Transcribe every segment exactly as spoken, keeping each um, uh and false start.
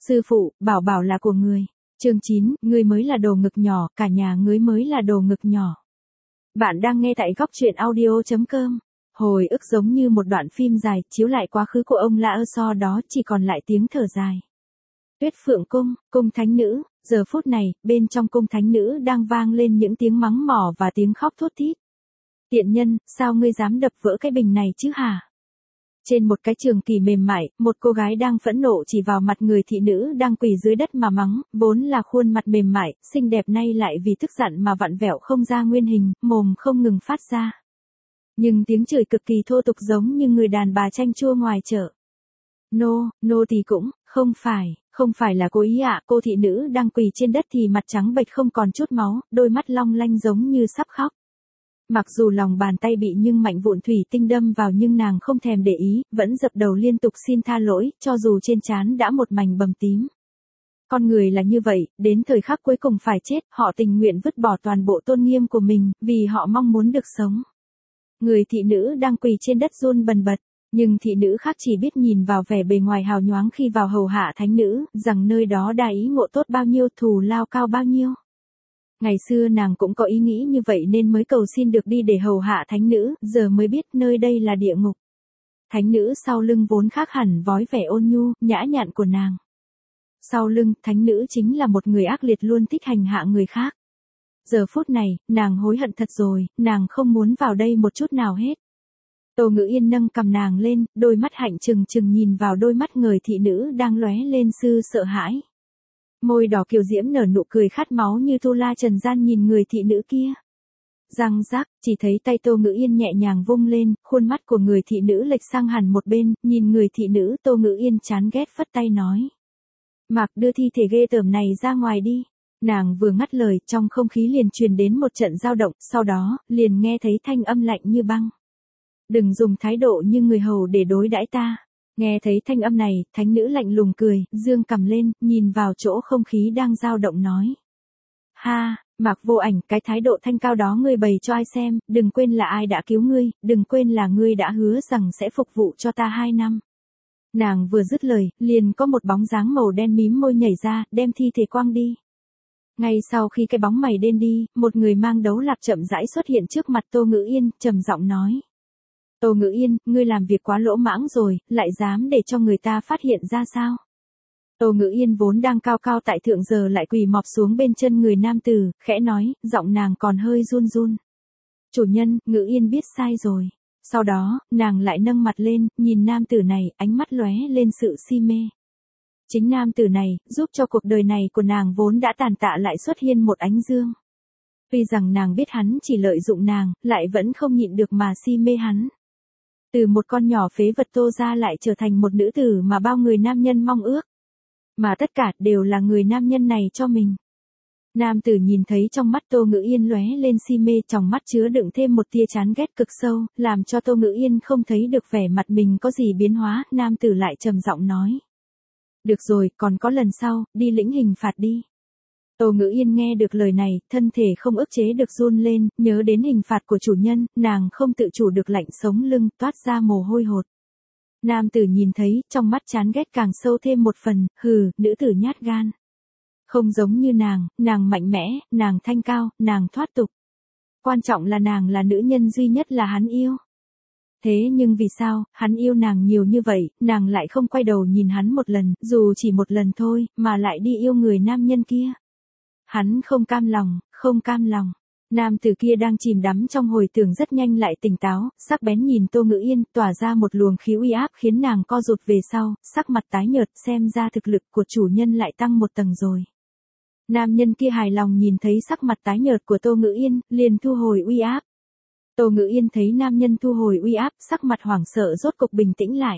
Sư phụ, bảo bảo là của người. Chương chín, ngươi mới là đồ ngực nhỏ, cả nhà ngươi mới là đồ ngực nhỏ. Bạn đang nghe tại góc truyện audio chấm com. Hồi ức giống như một đoạn phim dài, chiếu lại quá khứ của ông Lã So đó chỉ còn lại tiếng thở dài. Tuyết Phượng Cung, cung thánh nữ, giờ phút này, bên trong cung thánh nữ đang vang lên những tiếng mắng mỏ và tiếng khóc thút thít. Tiện nhân, sao ngươi dám đập vỡ cái bình này chứ hả? Trên một cái trường kỳ mềm mại, một cô gái đang phẫn nộ chỉ vào mặt người thị nữ đang quỳ dưới đất mà mắng, vốn là khuôn mặt mềm mại, xinh đẹp nay lại vì tức giận mà vặn vẹo không ra nguyên hình, mồm không ngừng phát ra. Nhưng tiếng chửi cực kỳ thô tục giống như người đàn bà chanh chua ngoài chợ. Nô, nô thì cũng, không phải, không phải là cố ý ạ, cô thị nữ đang quỳ trên đất thì mặt trắng bệch không còn chút máu, đôi mắt long lanh giống như sắp khóc. Mặc dù lòng bàn tay bị nhưng mạnh vụn thủy tinh đâm vào nhưng nàng không thèm để ý, vẫn dập đầu liên tục xin tha lỗi, cho dù trên trán đã một mảnh bầm tím. Con người là như vậy, đến thời khắc cuối cùng phải chết, họ tình nguyện vứt bỏ toàn bộ tôn nghiêm của mình, vì họ mong muốn được sống. Người thị nữ đang quỳ trên đất run bần bật, nhưng thị nữ khác chỉ biết nhìn vào vẻ bề ngoài hào nhoáng khi vào hầu hạ thánh nữ, rằng nơi đó đa ý ngộ tốt bao nhiêu, thù lao cao bao nhiêu. Ngày xưa nàng cũng có ý nghĩ như vậy nên mới cầu xin được đi để hầu hạ thánh nữ, giờ mới biết nơi đây là địa ngục. Thánh nữ sau lưng vốn khác hẳn vói vẻ ôn nhu, nhã nhặn của nàng. Sau lưng, thánh nữ chính là một người ác liệt luôn thích hành hạ người khác. Giờ phút này, nàng hối hận thật rồi, nàng không muốn vào đây một chút nào hết. Tô Ngữ Yên nâng cầm nàng lên, đôi mắt hạnh trừng trừng nhìn vào đôi mắt người thị nữ đang lóe lên sự sợ hãi. Môi đỏ kiều diễm nở nụ cười khát máu như tu la trần gian nhìn người thị nữ kia. Răng rác, chỉ thấy tay Tô Ngữ Yên nhẹ nhàng vung lên, khuôn mắt của người thị nữ lệch sang hẳn một bên, nhìn người thị nữ Tô Ngữ Yên chán ghét phất tay nói. Mạc đưa thi thể ghê tởm này ra ngoài đi. Nàng vừa ngắt lời, trong không khí liền truyền đến một trận dao động, sau đó, liền nghe thấy thanh âm lạnh như băng. Đừng dùng thái độ như người hầu để đối đãi ta. Nghe thấy thanh âm này, thánh nữ lạnh lùng cười, dương cầm lên, nhìn vào chỗ không khí đang dao động nói. Ha, Mạc Vô Ảnh, cái thái độ thanh cao đó ngươi bày cho ai xem, đừng quên là ai đã cứu ngươi, đừng quên là ngươi đã hứa rằng sẽ phục vụ cho ta hai năm. Nàng vừa dứt lời, liền có một bóng dáng màu đen mím môi nhảy ra, đem thi thể quăng đi. Ngay sau khi cái bóng mày đen đi, một người mang đấu lạc chậm rãi xuất hiện trước mặt Tô Ngữ Yên, trầm giọng nói. Tô Ngữ Yên, ngươi làm việc quá lỗ mãng rồi, lại dám để cho người ta phát hiện ra sao? Tô Ngữ Yên vốn đang cao cao tại thượng giờ lại quỳ mọp xuống bên chân người nam tử, khẽ nói, giọng nàng còn hơi run run. Chủ nhân, Ngữ Yên biết sai rồi. Sau đó, nàng lại nâng mặt lên, nhìn nam tử này, ánh mắt lóe lên sự si mê. Chính nam tử này, giúp cho cuộc đời này của nàng vốn đã tàn tạ lại xuất hiện một ánh dương. Tuy rằng nàng biết hắn chỉ lợi dụng nàng, lại vẫn không nhịn được mà si mê hắn. Từ một con nhỏ phế vật Tô ra lại trở thành một nữ tử mà bao người nam nhân mong ước. Mà tất cả đều là người nam nhân này cho mình. Nam tử nhìn thấy trong mắt Tô Ngữ Yên lóe lên si mê, trong mắt chứa đựng thêm một tia chán ghét cực sâu, làm cho Tô Ngữ Yên không thấy được vẻ mặt mình có gì biến hóa, nam tử lại trầm giọng nói. Được rồi, còn có lần sau, đi lĩnh hình phạt đi. Tô Ngữ Yên nghe được lời này, thân thể không ức chế được run lên, nhớ đến hình phạt của chủ nhân, nàng không tự chủ được lạnh sống lưng, toát ra mồ hôi hột. Nam tử nhìn thấy, trong mắt chán ghét càng sâu thêm một phần, hừ, nữ tử nhát gan. Không giống như nàng, nàng mạnh mẽ, nàng thanh cao, nàng thoát tục. Quan trọng là nàng là nữ nhân duy nhất là hắn yêu. Thế nhưng vì sao, hắn yêu nàng nhiều như vậy, nàng lại không quay đầu nhìn hắn một lần, dù chỉ một lần thôi, mà lại đi yêu người nam nhân kia. Hắn không cam lòng, không cam lòng. Nam tử kia đang chìm đắm trong hồi tưởng rất nhanh lại tỉnh táo, sắc bén nhìn Tô Ngữ Yên, tỏa ra một luồng khí uy áp khiến nàng co rụt về sau, sắc mặt tái nhợt, xem ra thực lực của chủ nhân lại tăng một tầng rồi. Nam nhân kia hài lòng nhìn thấy sắc mặt tái nhợt của Tô Ngữ Yên, liền thu hồi uy áp. Tô Ngữ Yên thấy nam nhân thu hồi uy áp, sắc mặt hoảng sợ rốt cục bình tĩnh lại.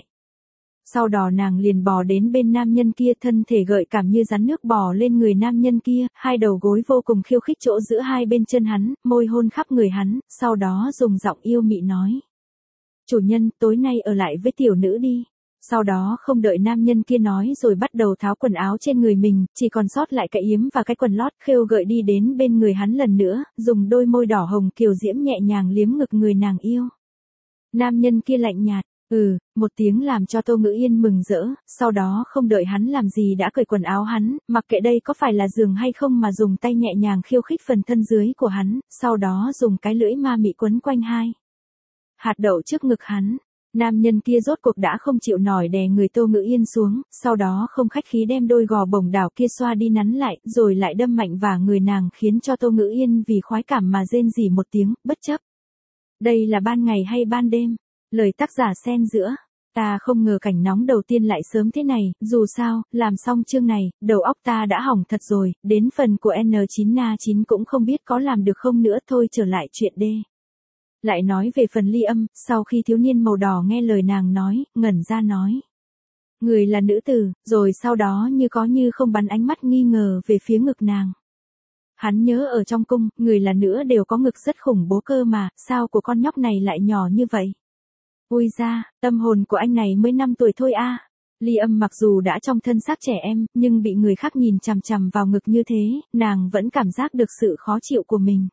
Sau đó nàng liền bò đến bên nam nhân kia, thân thể gợi cảm như rắn nước bò lên người nam nhân kia, hai đầu gối vô cùng khiêu khích chỗ giữa hai bên chân hắn, môi hôn khắp người hắn, sau đó dùng giọng yêu mị nói. Chủ nhân, tối nay ở lại với tiểu nữ đi. Sau đó không đợi nam nhân kia nói rồi bắt đầu tháo quần áo trên người mình, chỉ còn sót lại cái yếm và cái quần lót, khêu gợi đi đến bên người hắn lần nữa, dùng đôi môi đỏ hồng kiều diễm nhẹ nhàng liếm ngực người nàng yêu. Nam nhân kia lạnh nhạt. Ừ, một tiếng làm cho Tô Ngữ Yên mừng rỡ, sau đó không đợi hắn làm gì đã cởi quần áo hắn, mặc kệ đây có phải là giường hay không mà dùng tay nhẹ nhàng khiêu khích phần thân dưới của hắn, sau đó dùng cái lưỡi ma mị quấn quanh hai hạt đậu trước ngực hắn. Nam nhân kia rốt cuộc đã không chịu nổi đè người Tô Ngữ Yên xuống, sau đó không khách khí đem đôi gò bồng đảo kia xoa đi nắn lại, rồi lại đâm mạnh vào người nàng khiến cho Tô Ngữ Yên vì khoái cảm mà rên rỉ một tiếng, bất chấp. Đây là ban ngày hay ban đêm? Lời tác giả xen giữa. Ta không ngờ cảnh nóng đầu tiên lại sớm thế này, dù sao, làm xong chương này, đầu óc ta đã hỏng thật rồi, đến phần của N chín N chín cũng không biết có làm được không nữa, thôi trở lại chuyện D. Lại nói về phần ly âm, sau khi thiếu niên màu đỏ nghe lời nàng nói, ngẩn ra nói. Người là nữ tử, rồi sau đó như có như không bắn ánh mắt nghi ngờ về phía ngực nàng. Hắn nhớ ở trong cung, người là nữ đều có ngực rất khủng bố cơ mà, sao của con nhóc này lại nhỏ như vậy? Ui ra, tâm hồn của anh này mới năm tuổi thôi a. Ly âm mặc dù đã trong thân xác trẻ em, nhưng bị người khác nhìn chằm chằm vào ngực như thế, nàng vẫn cảm giác được sự khó chịu của mình.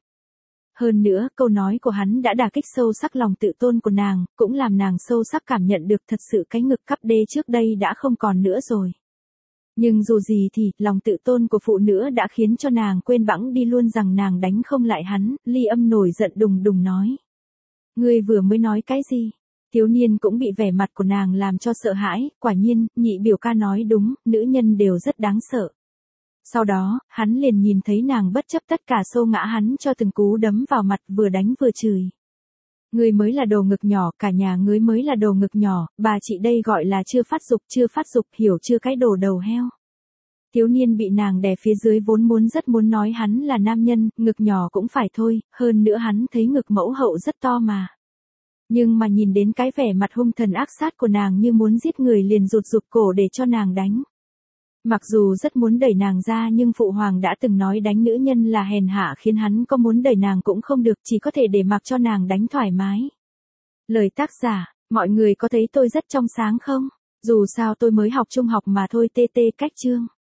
Hơn nữa, câu nói của hắn đã đả kích sâu sắc lòng tự tôn của nàng, cũng làm nàng sâu sắc cảm nhận được thật sự cái ngực cắp đê trước đây đã không còn nữa rồi. Nhưng dù gì thì, lòng tự tôn của phụ nữ đã khiến cho nàng quên bẵng đi luôn rằng nàng đánh không lại hắn, ly âm nổi giận đùng đùng nói. Ngươi vừa mới nói cái gì? Thiếu niên cũng bị vẻ mặt của nàng làm cho sợ hãi, quả nhiên, nhị biểu ca nói đúng, nữ nhân đều rất đáng sợ. Sau đó, hắn liền nhìn thấy nàng bất chấp tất cả xô ngã hắn cho từng cú đấm vào mặt vừa đánh vừa chửi. Ngươi mới là đồ ngực nhỏ, cả nhà ngươi mới là đồ ngực nhỏ, bà chị đây gọi là chưa phát dục, chưa phát dục, hiểu chưa cái đồ đầu heo. Thiếu niên bị nàng đè phía dưới vốn muốn rất muốn nói hắn là nam nhân, ngực nhỏ cũng phải thôi, hơn nữa hắn thấy ngực mẫu hậu rất to mà. Nhưng mà nhìn đến cái vẻ mặt hung thần ác sát của nàng như muốn giết người liền rụt rụt cổ để cho nàng đánh. Mặc dù rất muốn đẩy nàng ra nhưng phụ hoàng đã từng nói đánh nữ nhân là hèn hạ khiến hắn có muốn đẩy nàng cũng không được, chỉ có thể để mặc cho nàng đánh thoải mái. Lời tác giả, mọi người có thấy tôi rất trong sáng không? Dù sao tôi mới học trung học mà thôi, tê tê cách chương.